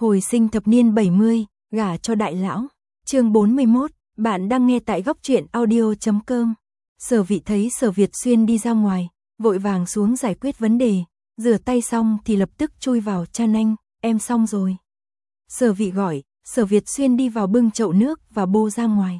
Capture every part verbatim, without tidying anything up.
Hồi sinh thập niên bảy mươi, gả cho đại lão. Chương bốn mươi mốt, bạn đang nghe tại góc truyện audio chấm com. Sở Vị thấy Sở Việt Xuyên đi ra ngoài, vội vàng xuống giải quyết vấn đề, rửa tay xong thì lập tức chui vào chăn anh, em xong rồi. Sở Vị gọi, Sở Việt Xuyên đi vào bưng chậu nước và bô ra ngoài.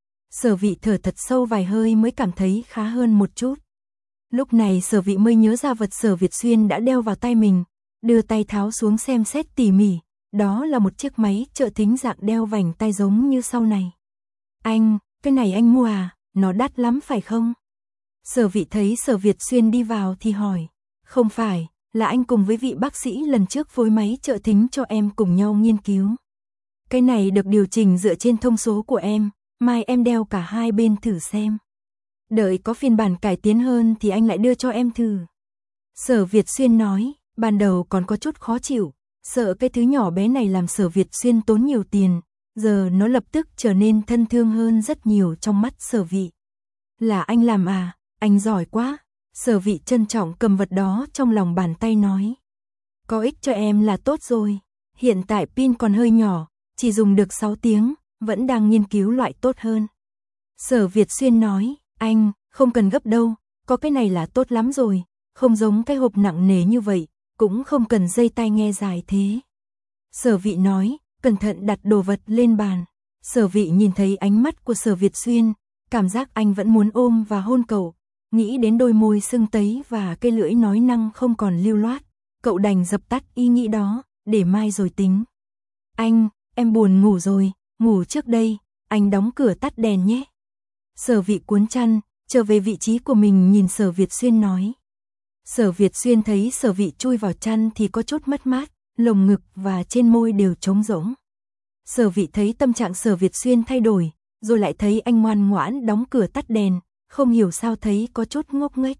Sở Vị thở thật sâu vài hơi mới cảm thấy khá hơn một chút. Lúc này Sở Vị mới nhớ ra vật Sở Việt Xuyên đã đeo vào tay mình, đưa tay tháo xuống xem xét tỉ mỉ, đó là một chiếc máy trợ thính dạng đeo vành tai giống như sau này. Anh, cái này anh mua à, nó đắt lắm phải không? Sở Vị thấy Sở Việt Xuyên đi vào thì hỏi, không phải, là anh cùng với vị bác sĩ lần trước phối máy trợ thính cho em cùng nhau nghiên cứu. Cái này được điều chỉnh dựa trên thông số của em, mai em đeo cả hai bên thử xem. Đợi có phiên bản cải tiến hơn thì anh lại đưa cho em thử. Sở Việt Xuyên nói, ban đầu còn có chút khó chịu, sợ cái thứ nhỏ bé này làm Sở Việt Xuyên tốn nhiều tiền, giờ nó lập tức trở nên thân thương hơn rất nhiều trong mắt Sở Vị. Là anh làm à, anh giỏi quá. Sở Vị trân trọng cầm vật đó trong lòng bàn tay nói. Có ích cho em là tốt rồi, hiện tại pin còn hơi nhỏ, chỉ dùng được sáu tiếng, vẫn đang nghiên cứu loại tốt hơn. Sở Việt Xuyên nói, anh, không cần gấp đâu, có cái này là tốt lắm rồi, không giống cái hộp nặng nề như vậy, cũng không cần dây tai nghe dài thế. Sở Vị nói, cẩn thận đặt đồ vật lên bàn. Sở Vị nhìn thấy ánh mắt của Sở Việt Xuyên, cảm giác anh vẫn muốn ôm và hôn cậu, nghĩ đến đôi môi sưng tấy và cái lưỡi nói năng không còn lưu loát, cậu đành dập tắt ý nghĩ đó, để mai rồi tính. Anh, em buồn ngủ rồi, ngủ trước đây, anh đóng cửa tắt đèn nhé. Sở Vị cuốn chăn, trở về vị trí của mình nhìn Sở Việt Xuyên nói. Sở Việt Xuyên thấy Sở Vị chui vào chăn thì có chút mất mát, lồng ngực và trên môi đều trống rỗng. Sở Vị thấy tâm trạng Sở Việt Xuyên thay đổi, rồi lại thấy anh ngoan ngoãn đóng cửa tắt đèn, không hiểu sao thấy có chút ngốc nghếch.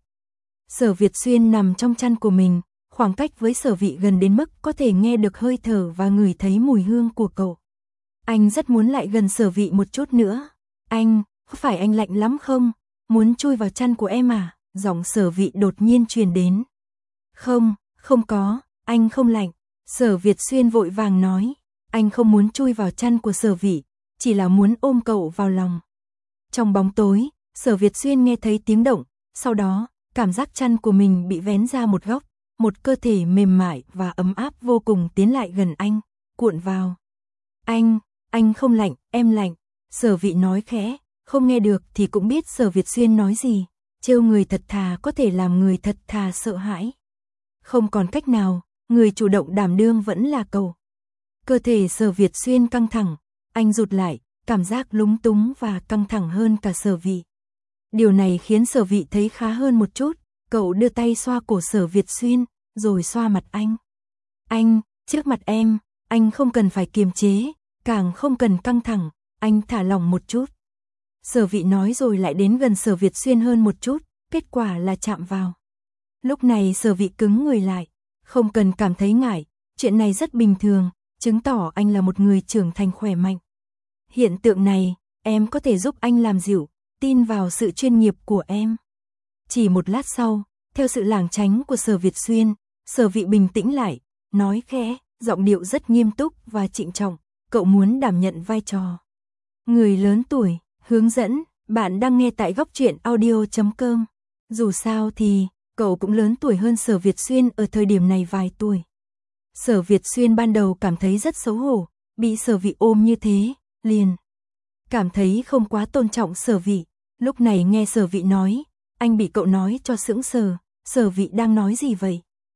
Sở Việt Xuyên nằm trong chăn của mình, khoảng cách với Sở Vị gần đến mức có thể nghe được hơi thở và ngửi thấy mùi hương của cậu. Anh rất muốn lại gần Sở Vị một chút nữa. Anh, có phải anh lạnh lắm không? Muốn chui vào chăn của em à? Giọng Sở Vị đột nhiên truyền đến. Không, không có, anh không lạnh. Sở Việt Xuyên vội vàng nói. Anh không muốn chui vào chăn của Sở Vị, chỉ là muốn ôm cậu vào lòng. Trong bóng tối, Sở Việt Xuyên nghe thấy tiếng động, sau đó, cảm giác chăn của mình bị vén ra một góc, một cơ thể mềm mại và ấm áp vô cùng tiến lại gần anh, cuộn vào. Anh, anh không lạnh, em lạnh. Sở Vị nói khẽ, không nghe được thì cũng biết Sở Việt Xuyên nói gì, trêu người thật thà có thể làm người thật thà sợ hãi. Không còn cách nào, người chủ động đảm đương vẫn là cậu. Cơ thể Sở Việt Xuyên căng thẳng, anh rụt lại, cảm giác lúng túng và căng thẳng hơn cả Sở Vị. Điều này khiến Sở Vị thấy khá hơn một chút, cậu đưa tay xoa cổ Sở Việt Xuyên, rồi xoa mặt anh. Anh, trước mặt em, anh không cần phải kiềm chế, càng không cần căng thẳng, anh thả lỏng một chút. Sở Vị nói rồi lại đến gần Sở Việt Xuyên hơn một chút, kết quả là chạm vào. Lúc này Sở Vị cứng người lại, không cần cảm thấy ngại, chuyện này rất bình thường, chứng tỏ anh là một người trưởng thành khỏe mạnh. Hiện tượng này, em có thể giúp anh làm dịu, tin vào sự chuyên nghiệp của em. Chỉ một lát sau, theo sự lảng tránh của Sở Việt Xuyên, Sở Vị bình tĩnh lại, nói khẽ, giọng điệu rất nghiêm túc và trịnh trọng, cậu muốn đảm nhận vai trò người lớn tuổi, hướng dẫn, bạn đang nghe tại góc truyện audio chấm com. Dù sao thì, cậu cũng lớn tuổi hơn Sở Việt Xuyên ở thời điểm này vài tuổi. Sở Việt Xuyên ban đầu cảm thấy rất xấu hổ, bị Sở Vị ôm như thế, liền cảm thấy không quá tôn trọng Sở Vị. Lúc này nghe Sở Vị nói, anh bị cậu nói cho sững sờ, Sở Vị đang nói gì vậy?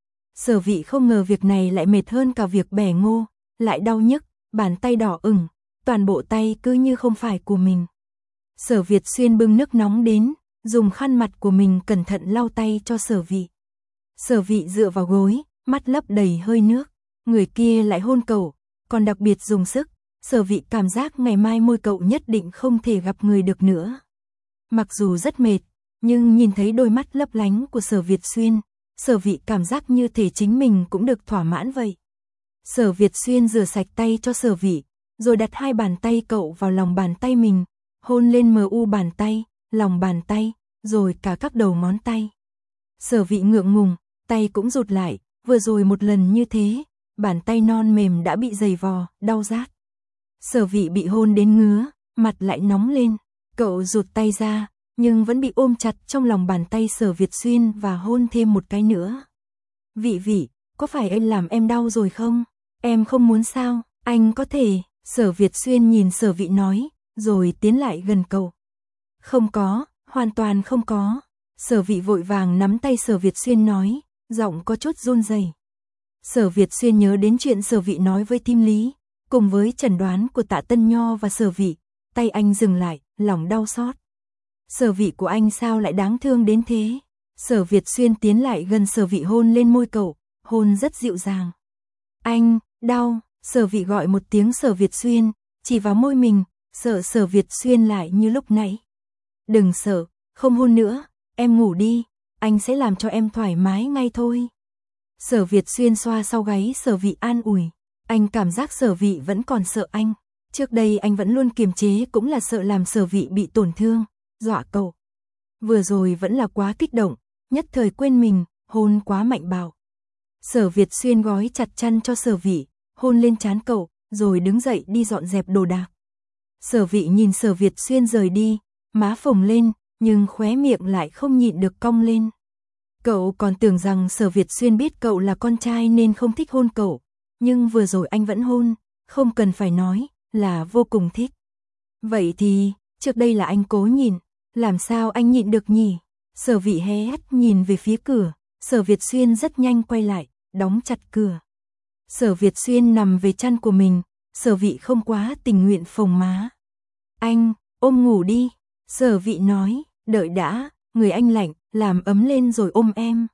Sở Vị không ngờ việc này lại mệt hơn cả việc bẻ ngô, lại đau nhức, bàn tay đỏ ửng, toàn bộ tay cứ như không phải của mình. Sở Việt Xuyên bưng nước nóng đến, dùng khăn mặt của mình cẩn thận lau tay cho Sở Vị. Sở Vị dựa vào gối, mắt lấp đầy hơi nước, người kia lại hôn cậu, còn đặc biệt dùng sức. Sở Vị cảm giác ngày mai môi cậu nhất định không thể gặp người được nữa. Mặc dù rất mệt, nhưng nhìn thấy đôi mắt lấp lánh của Sở Việt Xuyên, Sở Vị cảm giác như thể chính mình cũng được thỏa mãn vậy. Sở Việt Xuyên rửa sạch tay cho Sở Vị, rồi đặt hai bàn tay cậu vào lòng bàn tay mình, hôn lên mờ u bàn tay, lòng bàn tay, rồi cả các đầu ngón tay. Sở Vị ngượng ngùng, tay cũng rụt lại, vừa rồi một lần như thế, bàn tay non mềm đã bị giày vò, đau rát. Sở Vị bị hôn đến ngứa, mặt lại nóng lên, cậu rụt tay ra, nhưng vẫn bị ôm chặt trong lòng bàn tay Sở Việt Xuyên và hôn thêm một cái nữa. Vị Vị, có phải anh làm em đau rồi không? Em không muốn sao, anh có thể, Sở Việt Xuyên nhìn Sở Vị nói, rồi tiến lại gần cậu. Không có, hoàn toàn không có. Sở Vị vội vàng nắm tay Sở Việt Xuyên nói, giọng có chút run rẩy. Sở Việt Xuyên nhớ đến chuyện Sở Vị nói với Thím Lý, cùng với chẩn đoán của Tạ Tân Nho và Sở Vị, tay anh dừng lại, lòng đau xót. Sở Vị của anh sao lại đáng thương đến thế? Sở Việt Xuyên tiến lại gần Sở Vị hôn lên môi cậu, hôn rất dịu dàng. Anh, đau, Sở Vị gọi một tiếng Sở Việt Xuyên, chỉ vào môi mình, sợ Sở Việt Xuyên lại như lúc nãy. Đừng sợ, không hôn nữa, em ngủ đi, anh sẽ làm cho em thoải mái ngay thôi. Sở Việt Xuyên xoa sau gáy Sở Vị an ủi, anh cảm giác Sở Vị vẫn còn sợ anh. Trước đây anh vẫn luôn kiềm chế cũng là sợ làm Sở Vị bị tổn thương, dọa cậu. Vừa rồi vẫn là quá kích động, nhất thời quên mình, hôn quá mạnh bạo. Sở Việt Xuyên gói chặt chăn cho Sở Vị, hôn lên trán cậu, rồi đứng dậy đi dọn dẹp đồ đạc. Sở Vị nhìn Sở Việt Xuyên rời đi, má phồng lên, nhưng khóe miệng lại không nhịn được cong lên. Cậu còn tưởng rằng Sở Việt Xuyên biết cậu là con trai nên không thích hôn cậu, nhưng vừa rồi anh vẫn hôn, không cần phải nói, là vô cùng thích. Vậy thì, trước đây là anh cố nhịn, làm sao anh nhịn được nhỉ? Sở Vị hé hắt nhìn về phía cửa, Sở Việt Xuyên rất nhanh quay lại, đóng chặt cửa. Sở Việt Xuyên nằm về chăn của mình, Sở Vị không quá tình nguyện phồng má. Anh, ôm ngủ đi, Sở Vị nói, đợi đã, người anh lạnh, làm ấm lên rồi ôm em.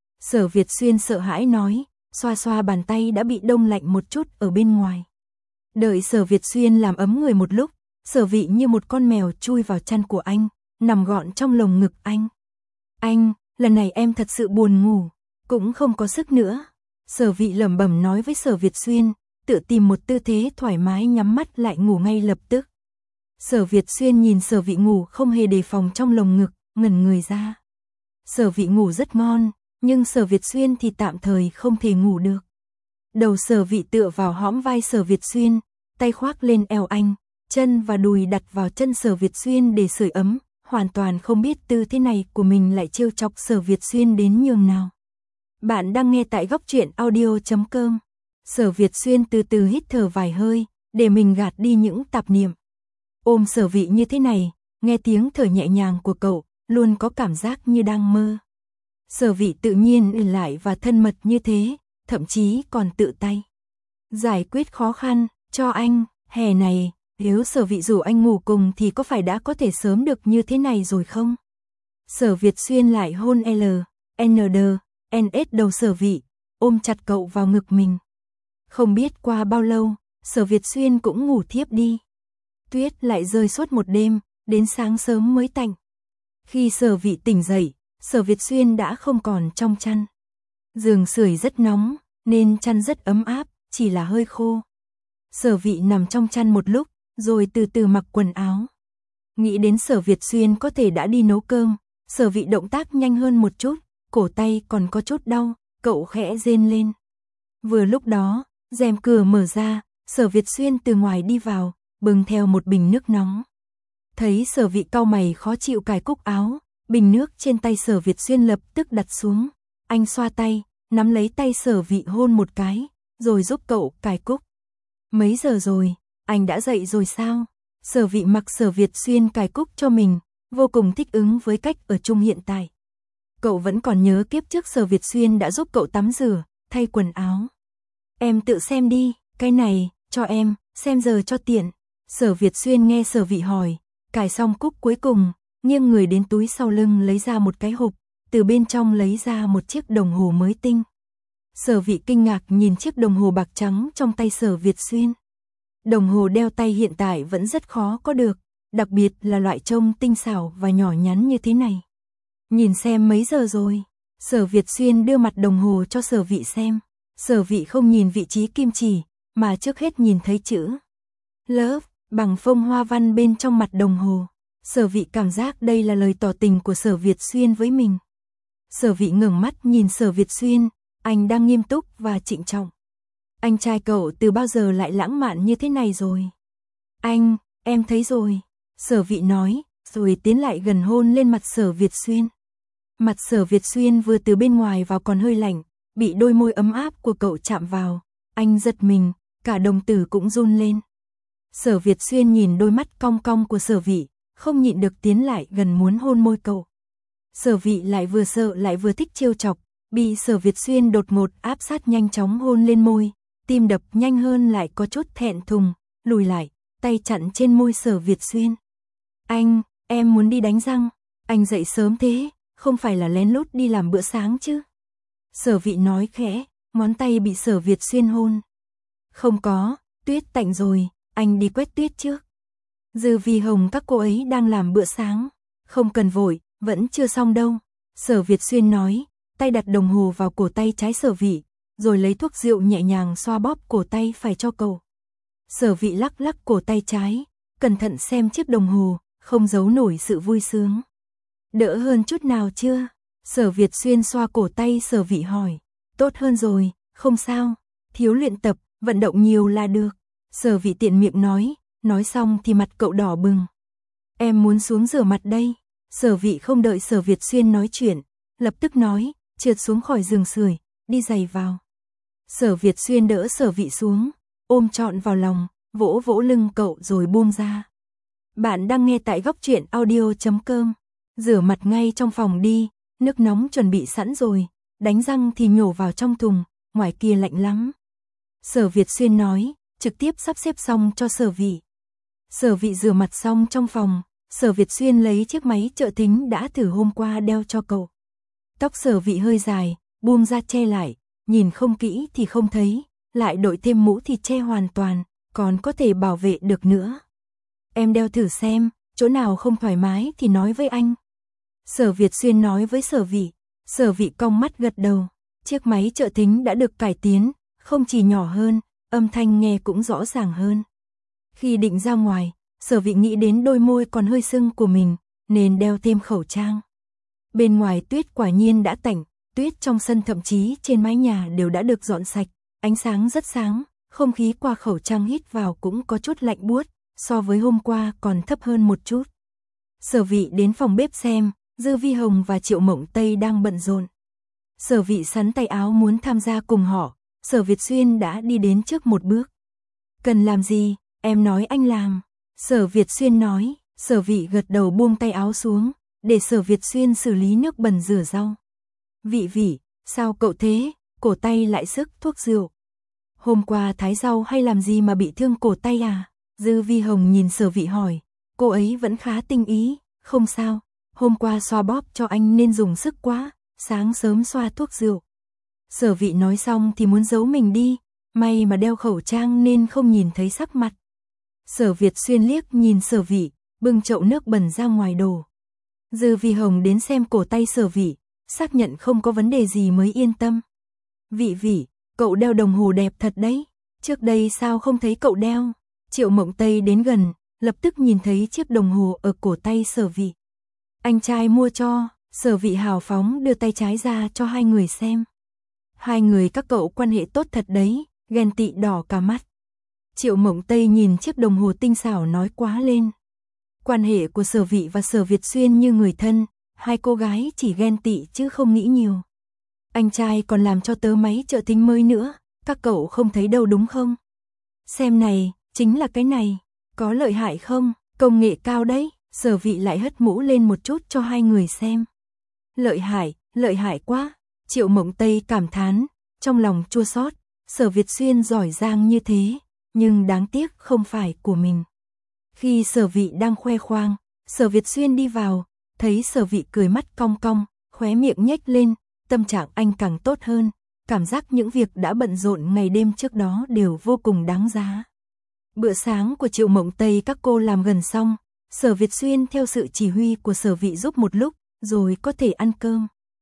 Sở Việt Xuyên sợ hãi nói, xoa xoa bàn tay đã bị đông lạnh một chút ở bên ngoài. Đợi Sở Việt Xuyên làm ấm người một lúc, Sở Vị như một con mèo chui vào chăn của anh, nằm gọn trong lồng ngực anh. Anh, lần này em thật sự buồn ngủ, cũng không có sức nữa. Sở Vị lẩm bẩm nói với Sở Việt Xuyên, tự tìm một tư thế thoải mái nhắm mắt lại ngủ ngay lập tức. Sở Việt Xuyên nhìn Sở Vị ngủ không hề đề phòng trong lồng ngực, ngẩn người ra. Sở Vị ngủ rất ngon, nhưng Sở Việt Xuyên thì tạm thời không thể ngủ được. Đầu Sở Vị tựa vào hõm vai Sở Việt Xuyên, tay khoác lên eo anh, chân và đùi đặt vào chân Sở Việt Xuyên để sưởi ấm, hoàn toàn không biết tư thế này của mình lại trêu chọc Sở Việt Xuyên đến nhường nào. Bạn đang nghe tại góc truyện audio chấm com. Sở Việt Xuyên từ từ hít thở vài hơi, để mình gạt đi những tạp niệm. Ôm Sở Vị như thế này, nghe tiếng thở nhẹ nhàng của cậu, luôn có cảm giác như đang mơ. Sở Vị tự nhiên ươn lại và thân mật như thế, thậm chí còn tự tay giải quyết khó khăn cho anh. Hè này, nếu Sở Vị rủ anh ngủ cùng thì có phải đã có thể sớm được như thế này rồi không? Sở Việt Xuyên lại hôn L, N D, N S đầu Sở Vị, ôm chặt cậu vào ngực mình. Không biết qua bao lâu, Sở Việt Xuyên cũng ngủ thiếp đi. Tuyết lại rơi suốt một đêm, đến sáng sớm mới tạnh. Khi Sở Vị tỉnh dậy, Sở Việt Xuyên đã không còn trong chăn. Giường sưởi rất nóng, nên chăn rất ấm áp, chỉ là hơi khô. Sở Vị nằm trong chăn một lúc, rồi từ từ mặc quần áo. Nghĩ đến Sở Việt Xuyên có thể đã đi nấu cơm, Sở Vị động tác nhanh hơn một chút, cổ tay còn có chút đau, cậu khẽ rên lên. Vừa lúc đó, rèm cửa mở ra, Sở Việt Xuyên từ ngoài đi vào, bưng theo một bình nước nóng. Thấy Sở Vị cau mày khó chịu cài cúc áo, bình nước trên tay Sở Việt Xuyên lập tức đặt xuống. Anh xoa tay, nắm lấy tay Sở Vị hôn một cái, rồi giúp cậu cài cúc. Mấy giờ rồi, anh đã dậy rồi sao? Sở Vị mặc Sở Việt Xuyên cài cúc cho mình, vô cùng thích ứng với cách ở chung hiện tại. Cậu vẫn còn nhớ kiếp trước Sở Việt Xuyên đã giúp cậu tắm rửa, thay quần áo. Em tự xem đi, cái này, cho em, xem giờ cho tiện. Sở Việt Xuyên nghe Sở Vị hỏi, cài xong cúc cuối cùng, nghiêng người đến túi sau lưng lấy ra một cái hộp, từ bên trong lấy ra một chiếc đồng hồ mới tinh. Sở Vị kinh ngạc nhìn chiếc đồng hồ bạc trắng trong tay Sở Việt Xuyên. Đồng hồ đeo tay hiện tại vẫn rất khó có được, đặc biệt là loại trông tinh xảo và nhỏ nhắn như thế này. Nhìn xem mấy giờ rồi. Sở Việt Xuyên đưa mặt đồng hồ cho Sở Vị xem. Sở Vị không nhìn vị trí kim chỉ, mà trước hết nhìn thấy chữ Love bằng phông hoa văn bên trong mặt đồng hồ. Sở Vị cảm giác đây là lời tỏ tình của Sở Việt Xuyên với mình. Sở Vị ngẩng mắt nhìn Sở Việt Xuyên, anh đang nghiêm túc và trịnh trọng. Anh trai cậu từ bao giờ lại lãng mạn như thế này rồi? Anh, em thấy rồi. Sở Vị nói, rồi tiến lại gần hôn lên mặt Sở Việt Xuyên. Mặt Sở Việt Xuyên vừa từ bên ngoài vào còn hơi lạnh, bị đôi môi ấm áp của cậu chạm vào, anh giật mình, cả đồng tử cũng run lên. Sở Việt Xuyên nhìn đôi mắt cong cong của Sở Vị, không nhịn được tiến lại gần muốn hôn môi cậu. Sở Vị lại vừa sợ lại vừa thích trêu chọc, bị Sở Việt Xuyên đột ngột áp sát nhanh chóng hôn lên môi, tim đập nhanh hơn lại có chút thẹn thùng, lùi lại, tay chặn trên môi Sở Việt Xuyên. Anh, em muốn đi đánh răng, anh dậy sớm thế, không phải là lén lút đi làm bữa sáng chứ? Sở Vị nói khẽ, ngón tay bị Sở Việt Xuyên hôn. Không có, tuyết tạnh rồi, anh đi quét tuyết trước. Dư Vi Hồng các cô ấy đang làm bữa sáng, không cần vội, vẫn chưa xong đâu. Sở Việt Xuyên nói, tay đặt đồng hồ vào cổ tay trái Sở Vị, rồi lấy thuốc rượu nhẹ nhàng xoa bóp cổ tay phải cho cậu. Sở Vị lắc lắc cổ tay trái, cẩn thận xem chiếc đồng hồ, không giấu nổi sự vui sướng. Đỡ hơn chút nào chưa? Sở Việt Xuyên xoa cổ tay Sở Vị hỏi. Tốt hơn rồi, không sao, thiếu luyện tập, vận động nhiều là được. Sở Vị tiện miệng nói, nói xong thì mặt cậu đỏ bừng. Em muốn xuống rửa mặt đây. Sở Vị không đợi Sở Việt Xuyên nói chuyện, lập tức nói, trượt xuống khỏi giường sưởi, đi giày vào. Sở Việt Xuyên đỡ Sở Vị xuống, ôm trọn vào lòng, vỗ vỗ lưng cậu rồi buông ra. Bạn đang nghe tại góc truyện audio chấm com. Rửa mặt ngay trong phòng đi, nước nóng chuẩn bị sẵn rồi, đánh răng thì nhổ vào trong thùng, ngoài kia lạnh lắm. Sở Việt Xuyên nói, trực tiếp sắp xếp xong cho Sở Vị. Sở Vị rửa mặt xong trong phòng, Sở Việt Xuyên lấy chiếc máy trợ thính đã thử hôm qua đeo cho cậu. Tóc Sở Vị hơi dài, buông ra che lại, nhìn không kỹ thì không thấy, lại đội thêm mũ thì che hoàn toàn, còn có thể bảo vệ được nữa. Em đeo thử xem, chỗ nào không thoải mái thì nói với anh. Sở Việt Xuyên nói với Sở Vị. Sở Vị cong mắt gật đầu. Chiếc máy trợ thính đã được cải tiến, không chỉ nhỏ hơn, âm thanh nghe cũng rõ ràng hơn. Khi định ra ngoài, Sở Vị nghĩ đến đôi môi còn hơi sưng của mình, nên đeo thêm khẩu trang. Bên ngoài tuyết quả nhiên đã tạnh, tuyết trong sân thậm chí trên mái nhà đều đã được dọn sạch, ánh sáng rất sáng, không khí qua khẩu trang hít vào cũng có chút lạnh buốt, so với hôm qua còn thấp hơn một chút. Sở Vị đến phòng bếp xem, Dư Vi Hồng và Triệu Mộng Tây đang bận rộn. Sở Vị sắn tay áo muốn tham gia cùng họ, Sở Việt Xuyên đã đi đến trước một bước. Cần làm gì, em nói anh làm. Sở Việt Xuyên nói, Sở Vị gật đầu buông tay áo xuống, để Sở Việt Xuyên xử lý nước bẩn rửa rau. Vị Vị, sao cậu thế, cổ tay lại sức thuốc rượu. Hôm qua thái rau hay làm gì mà bị thương cổ tay à? Dư Vi Hồng nhìn Sở Vị hỏi, cô ấy vẫn khá tinh ý, không sao, hôm qua xoa bóp cho anh nên dùng sức quá, sáng sớm xoa thuốc rượu. Sở Vị nói xong thì muốn giấu mình đi, may mà đeo khẩu trang nên không nhìn thấy sắc mặt. Sở Việt Xuyên liếc nhìn Sở Vị, bưng chậu nước bẩn ra ngoài đổ. Dư Vi Hồng đến xem cổ tay Sở Vị, xác nhận không có vấn đề gì mới yên tâm. Vị Vị, cậu đeo đồng hồ đẹp thật đấy, trước đây sao không thấy cậu đeo? Triệu Mộng Tây đến gần, lập tức nhìn thấy chiếc đồng hồ ở cổ tay Sở Vị. Anh trai mua cho. Sở Vị hào phóng đưa tay trái ra cho hai người xem. Hai người các cậu quan hệ tốt thật đấy, ghen tị đỏ cả mắt. Triệu Mộng Tây nhìn chiếc đồng hồ tinh xảo nói quá lên. Quan hệ của Sở Vị và Sở Việt Xuyên như người thân, hai cô gái chỉ ghen tị chứ không nghĩ nhiều. Anh trai còn làm cho tớ máy trợ thính mới nữa, các cậu không thấy đâu đúng không? Xem này, chính là cái này, có lợi hại không? Công nghệ cao đấy. Sở Vị lại hất mũ lên một chút cho hai người xem. Lợi hại, lợi hại quá. Triệu Mộng Tây cảm thán, trong lòng chua xót. Sở Việt Xuyên giỏi giang như thế, nhưng đáng tiếc không phải của mình. Khi Sở Vị đang khoe khoang, Sở Việt Xuyên đi vào, thấy Sở Vị cười mắt cong cong, khóe miệng nhếch lên, tâm trạng anh càng tốt hơn, cảm giác những việc đã bận rộn ngày đêm trước đó đều vô cùng đáng giá. Bữa sáng của Triệu Mộng Tây các cô làm gần xong, Sở Việt Xuyên theo sự chỉ huy của Sở Vị giúp một lúc, rồi có thể ăn cơm.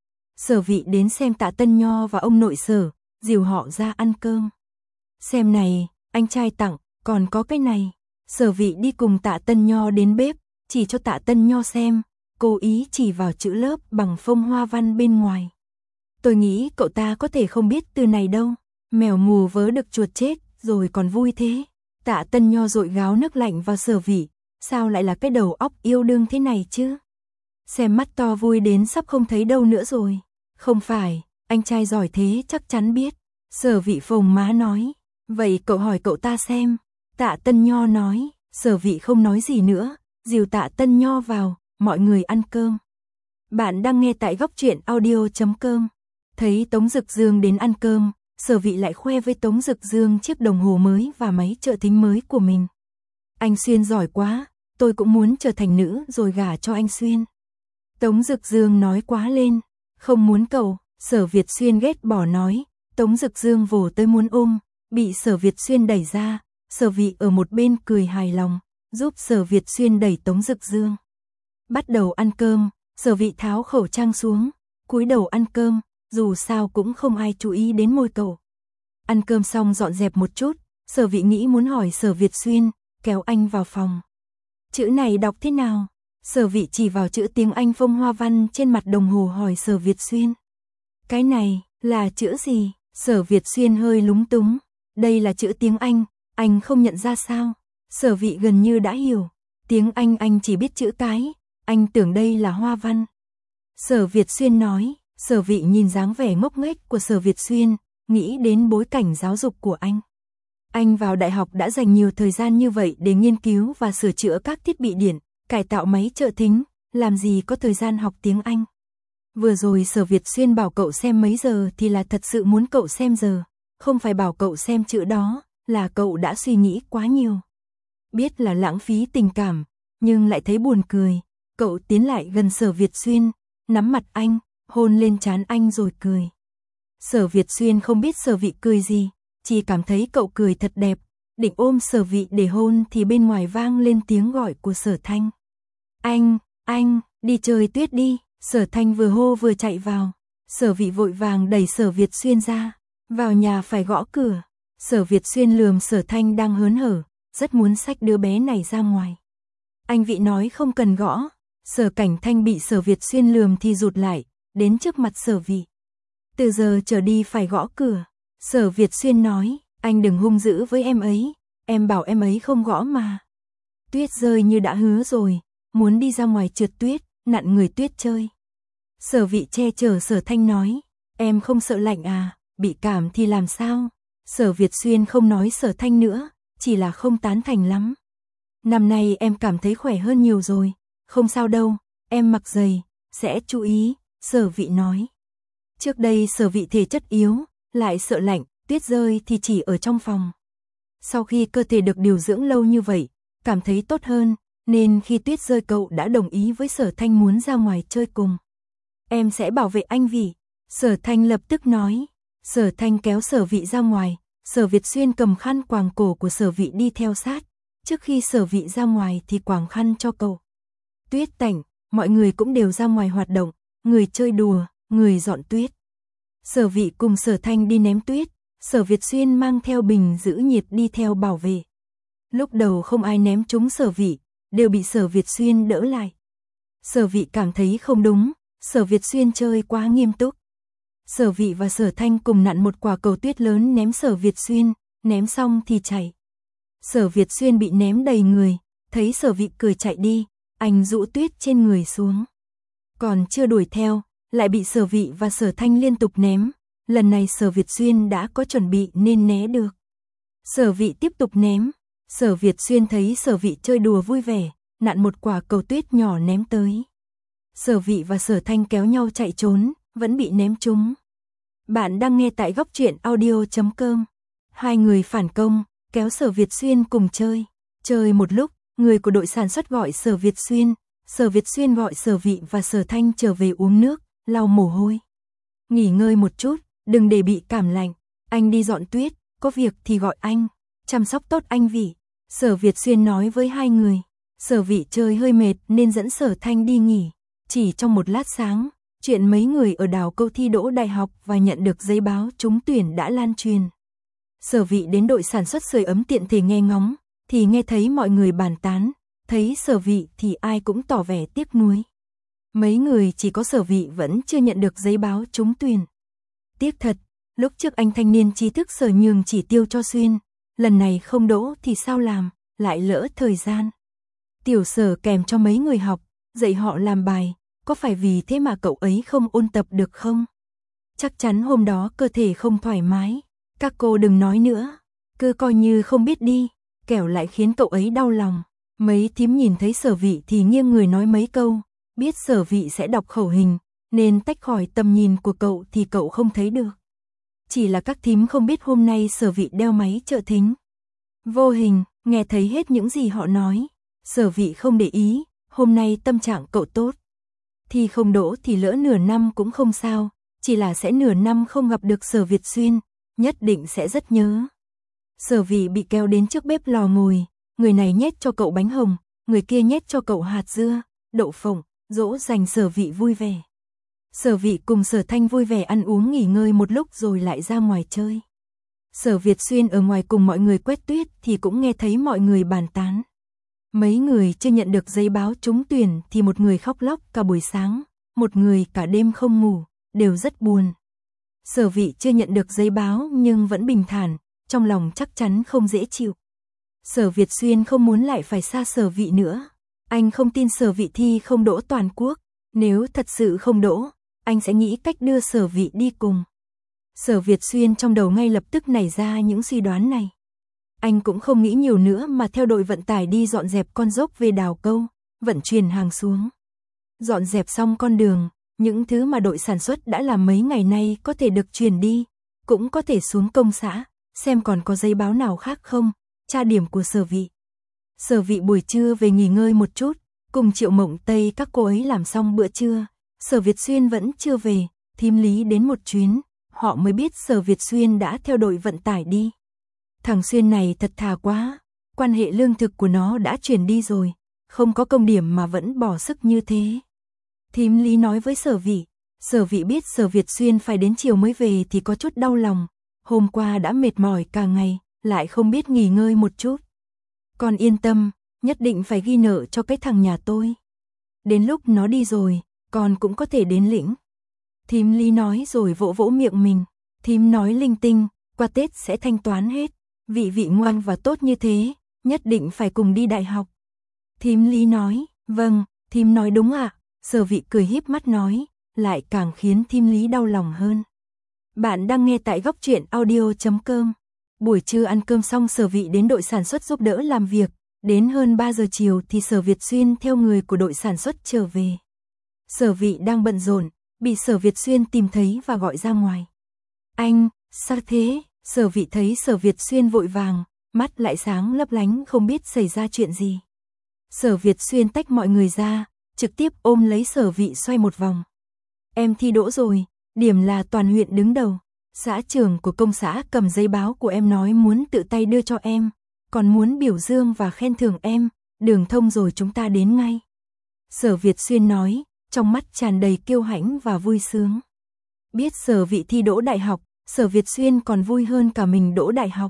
Sở Vị đến xem Tạ Tân Nho và ông nội Sở, dìu họ ra ăn cơm. Xem này, anh trai tặng, còn có cái này. Sở Vị đi cùng Tạ Tân Nho đến bếp, chỉ cho Tạ Tân Nho xem, cố ý chỉ vào chữ lớp bằng phông hoa văn bên ngoài. Tôi nghĩ cậu ta có thể không biết từ này đâu. Mèo mù vớ được chuột chết, rồi còn vui thế. Tạ Tân Nho dội gáo nước lạnh vào Sở Vị, sao lại là cái đầu óc yêu đương thế này chứ? Xem mắt to vui đến sắp không thấy đâu nữa rồi. Không phải, anh trai giỏi thế chắc chắn biết. Sở Vị phồng má nói, vậy cậu hỏi cậu ta xem. Tạ Tân Nho nói, Sở Vị không nói gì nữa, dìu Tạ Tân Nho vào, mọi người ăn cơm. Bạn đang nghe tại góc truyện audio chấm com. Thấy Tống Dực Dương đến ăn cơm, Sở Vị lại khoe với Tống Dực Dương chiếc đồng hồ mới và máy trợ thính mới của mình. Anh Xuyên giỏi quá, tôi cũng muốn trở thành nữ rồi gả cho anh Xuyên. Tống Dực Dương nói quá lên, không muốn cậu. Sở Việt Xuyên ghét bỏ nói. Tống Dực Dương vồ tới muốn ôm, bị Sở Việt Xuyên đẩy ra. Sở Vị ở một bên cười hài lòng, giúp Sở Việt Xuyên đẩy Tống Dực Dương. Bắt đầu ăn cơm, Sở Vị tháo khẩu trang xuống, cúi đầu ăn cơm, dù sao cũng không ai chú ý đến môi cậu. Ăn cơm xong dọn dẹp một chút, Sở Vị nghĩ muốn hỏi Sở Việt Xuyên, kéo anh vào phòng. Chữ này đọc thế nào? Sở Vị chỉ vào chữ tiếng Anh phông hoa văn trên mặt đồng hồ hỏi Sở Việt Xuyên. Cái này, là chữ gì? Sở Việt Xuyên hơi lúng túng. Đây là chữ tiếng Anh, anh không nhận ra sao? Sở Vị gần như đã hiểu. Tiếng Anh anh chỉ biết chữ cái, anh tưởng đây là hoa văn. Sở Việt Xuyên nói. Sở Vị nhìn dáng vẻ ngốc nghếch của Sở Việt Xuyên, nghĩ đến bối cảnh giáo dục của anh. Anh vào đại học đã dành nhiều thời gian như vậy để nghiên cứu và sửa chữa các thiết bị điện, cải tạo máy trợ thính, làm gì có thời gian học tiếng Anh. Vừa rồi Sở Việt Xuyên bảo cậu xem mấy giờ thì là thật sự muốn cậu xem giờ, không phải bảo cậu xem chữ đó, là cậu đã suy nghĩ quá nhiều. Biết là lãng phí tình cảm, nhưng lại thấy buồn cười. Cậu tiến lại gần Sở Việt Xuyên, nắm mặt anh, hôn lên trán anh rồi cười. Sở Việt Xuyên không biết Sở Vị cười gì, chỉ cảm thấy cậu cười thật đẹp, định ôm Sở Vị để hôn thì bên ngoài vang lên tiếng gọi của Sở Thanh. Anh, anh, đi chơi tuyết đi. Sở Thanh vừa hô vừa chạy vào. Sở Vị vội vàng đẩy Sở Việt Xuyên ra. Vào nhà phải gõ cửa. Sở Việt Xuyên lườm Sở Thanh đang hớn hở, rất muốn xách đứa bé này ra ngoài. Anh Vị nói không cần gõ. Sở Cảnh Thanh bị Sở Việt Xuyên lườm thì rụt lại, đến trước mặt Sở Vị. Từ giờ trở đi phải gõ cửa. Sở Việt Xuyên nói, anh đừng hung dữ với em ấy, em bảo em ấy không gõ mà. Tuyết rơi như đã hứa rồi, muốn đi ra ngoài trượt tuyết, nặn người tuyết chơi. Sở Vị che chở Sở Thanh nói, em không sợ lạnh à, bị cảm thì làm sao? Sở Việt Xuyên không nói Sở Thanh nữa, chỉ là không tán thành lắm. Năm nay em cảm thấy khỏe hơn nhiều rồi, không sao đâu, em mặc giày, sẽ chú ý, Sở Vị nói. Trước đây Sở Vị thể chất yếu, lại sợ lạnh, tuyết rơi thì chỉ ở trong phòng. Sau khi cơ thể được điều dưỡng lâu như vậy, cảm thấy tốt hơn, nên khi tuyết rơi cậu đã đồng ý với Sở Thanh muốn ra ngoài chơi cùng. Em sẽ bảo vệ anh Vị. Sở Thanh lập tức nói. Sở Thanh kéo Sở Vị ra ngoài, Sở Việt Xuyên cầm khăn quàng cổ của Sở Vị đi theo sát. Trước khi Sở Vị ra ngoài thì quàng khăn cho cậu. Tuyết tạnh, mọi người cũng đều ra ngoài hoạt động, người chơi đùa, người dọn tuyết. Sở Vị cùng Sở Thanh đi ném tuyết, Sở Việt Xuyên mang theo bình giữ nhiệt đi theo bảo vệ. Lúc đầu không ai ném trúng Sở Vị, đều bị Sở Việt Xuyên đỡ lại. Sở Vị cảm thấy không đúng, Sở Việt Xuyên chơi quá nghiêm túc. Sở Vị và Sở Thanh cùng nặn một quả cầu tuyết lớn ném Sở Việt Xuyên, ném xong thì chạy. Sở Việt Xuyên bị ném đầy người, thấy Sở Vị cười chạy đi, anh rũ tuyết trên người xuống. Còn chưa đuổi theo, lại bị Sở Vị và Sở Thanh liên tục ném, lần này Sở Việt Xuyên đã có chuẩn bị nên né được. Sở Vị tiếp tục ném, Sở Việt Xuyên thấy Sở Vị chơi đùa vui vẻ, nặn một quả cầu tuyết nhỏ ném tới. Sở Vị và Sở Thanh kéo nhau chạy trốn, vẫn bị ném trúng. Bạn đang nghe tại góc truyện audio chấm com. Hai người phản công, kéo Sở Việt Xuyên cùng chơi. Chơi một lúc, người của đội sản xuất gọi Sở Việt Xuyên, Sở Việt Xuyên gọi Sở Vị và Sở Thanh trở về uống nước, lau mồ hôi. Nghỉ ngơi một chút, đừng để bị cảm lạnh. Anh đi dọn tuyết, có việc thì gọi anh. Chăm sóc tốt anh Vị. Sở Việt Xuyên nói với hai người. Sở Vị chơi hơi mệt nên dẫn Sở Thanh đi nghỉ. Chỉ trong một lát sáng, chuyện mấy người ở đảo câu thi đỗ đại học và nhận được giấy báo trúng tuyển đã lan truyền. Sở Vị đến đội sản xuất sưởi ấm tiện thể nghe ngóng, thì nghe thấy mọi người bàn tán, thấy Sở Vị thì ai cũng tỏ vẻ tiếc nuối. Mấy người chỉ có Sở Vị vẫn chưa nhận được giấy báo trúng tuyển. Tiếc thật, Lúc trước anh thanh niên trí thức Sở nhường chỉ tiêu cho Xuyên, lần này không đỗ thì sao làm, lại lỡ thời gian. Tiểu Sở kèm cho mấy người học, dạy họ làm bài, có phải vì thế mà cậu ấy không ôn tập được không? Chắc chắn hôm đó cơ thể không thoải mái, các cô đừng nói nữa, cứ coi như không biết đi, kẻo lại khiến cậu ấy đau lòng. Mấy thím nhìn thấy Sở Vị thì nghiêng người nói mấy câu, biết Sở Vị sẽ đọc khẩu hình, nên tách khỏi tầm nhìn của cậu thì cậu không thấy được. Chỉ là các thím không biết hôm nay Sở Vị đeo máy trợ thính. Vô hình, nghe thấy hết những gì họ nói, Sở Vị không để ý, hôm nay tâm trạng cậu tốt. Thì không đỗ thì lỡ nửa năm cũng không sao, chỉ là sẽ nửa năm không gặp được Sở Việt Xuyên, nhất định sẽ rất nhớ. Sở Vị bị kéo đến trước bếp lò ngồi, người này nhét cho cậu bánh hồng, người kia nhét cho cậu hạt dưa, đậu phộng, dỗ dành Sở Vị vui vẻ. Sở Vị cùng Sở Thanh vui vẻ ăn uống nghỉ ngơi một lúc rồi lại ra ngoài chơi. Sở Việt Xuyên ở ngoài cùng mọi người quét tuyết thì cũng nghe thấy mọi người bàn tán. Mấy người chưa nhận được giấy báo trúng tuyển thì một người khóc lóc cả buổi sáng, một người cả đêm không ngủ, đều rất buồn. Sở Vị chưa nhận được giấy báo nhưng vẫn bình thản, trong lòng chắc chắn không dễ chịu. Sở Việt Xuyên không muốn lại phải xa Sở Vị nữa. Anh không tin Sở Vị thi không đỗ toàn quốc, nếu thật sự không đỗ, anh sẽ nghĩ cách đưa Sở Vị đi cùng. Sở Việt Xuyên trong đầu ngay lập tức nảy ra những suy đoán này. Anh cũng không nghĩ nhiều nữa mà theo đội vận tải đi dọn dẹp con dốc về đào câu, vận chuyển hàng xuống. Dọn dẹp xong con đường, những thứ mà đội sản xuất đã làm mấy ngày nay có thể được chuyển đi, cũng có thể xuống công xã, xem còn có giấy báo nào khác không, tra điểm của Sở Vị. Sở Vị buổi trưa về nghỉ ngơi một chút, cùng Triệu Mộng Tây các cô ấy làm xong bữa trưa, Sở Việt Xuyên vẫn chưa về, thím Lý đến một chuyến, họ mới biết Sở Việt Xuyên đã theo đội vận tải đi. Thằng Xuyên này thật thà quá, quan hệ lương thực của nó đã chuyển đi rồi, không có công điểm mà vẫn bỏ sức như thế. Thím Lý nói với Sở Vị, Sở Vị biết Sở Việt Xuyên phải đến chiều mới về thì có chút đau lòng, hôm qua đã mệt mỏi cả ngày, lại không biết nghỉ ngơi một chút. Con yên tâm, nhất định phải ghi nợ cho cái thằng nhà tôi. Đến lúc nó đi rồi, con cũng có thể đến lĩnh. Thím Lý nói rồi vỗ vỗ miệng mình, thím nói linh tinh, qua Tết sẽ thanh toán hết, vị vị ngoan và tốt như thế, nhất định phải cùng đi đại học. Thím Lý nói, vâng, thím nói đúng ạ, à? Sở Vị cười híp mắt nói, lại càng khiến thím Lý đau lòng hơn. Bạn đang nghe tại góc truyện audio chấm com. Buổi trưa ăn cơm xong Sở Vị đến đội sản xuất giúp đỡ làm việc, đến hơn ba giờ chiều thì Sở Việt Xuyên theo người của đội sản xuất trở về. Sở Vị đang bận rộn, bị Sở Việt Xuyên tìm thấy và gọi ra ngoài. Anh, sao thế? Sở Vị thấy Sở Việt Xuyên vội vàng, mắt lại sáng lấp lánh không biết xảy ra chuyện gì. Sở Việt Xuyên tách mọi người ra, trực tiếp ôm lấy Sở Vị xoay một vòng. Em thi đỗ rồi, điểm là toàn huyện đứng đầu. Xã trưởng của công xã cầm giấy báo của em nói muốn tự tay đưa cho em, còn muốn biểu dương và khen thưởng em, đường thông rồi chúng ta đến ngay. Sở Việt Xuyên nói, trong mắt tràn đầy kiêu hãnh và vui sướng. Biết Sở Vị thi đỗ đại học, Sở Việt Xuyên còn vui hơn cả mình đỗ đại học.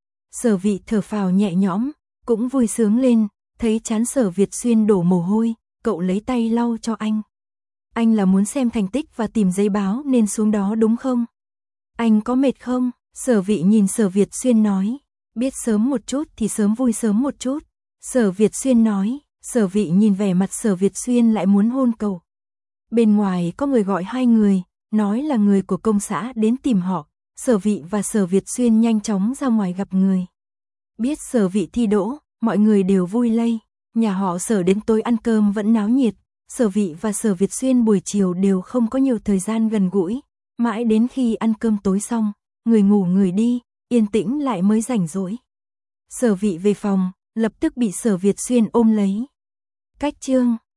Sở Vị thở phào nhẹ nhõm, cũng vui sướng lên, thấy trán Sở Việt Xuyên đổ mồ hôi, cậu lấy tay lau cho anh. Anh là muốn xem thành tích và tìm giấy báo nên xuống đó đúng không? Anh có mệt không? Sở Vị nhìn Sở Việt Xuyên nói, biết sớm một chút thì sớm vui sớm một chút. Sở Việt Xuyên nói, Sở Vị nhìn vẻ mặt Sở Việt Xuyên lại muốn hôn cậu. Bên ngoài có người gọi hai người, nói là người của công xã đến tìm họ. Sở Vị và Sở Việt Xuyên nhanh chóng ra ngoài gặp người. Biết Sở Vị thi đỗ, mọi người đều vui lây. Nhà họ Sở đến tối ăn cơm vẫn náo nhiệt. Sở Vị và Sở Việt Xuyên buổi chiều đều không có nhiều thời gian gần gũi. Mãi đến khi ăn cơm tối xong, người ngủ người đi, yên tĩnh lại mới rảnh rỗi. Sở Vị về phòng, lập tức bị Sở Việt Xuyên ôm lấy. Cách chương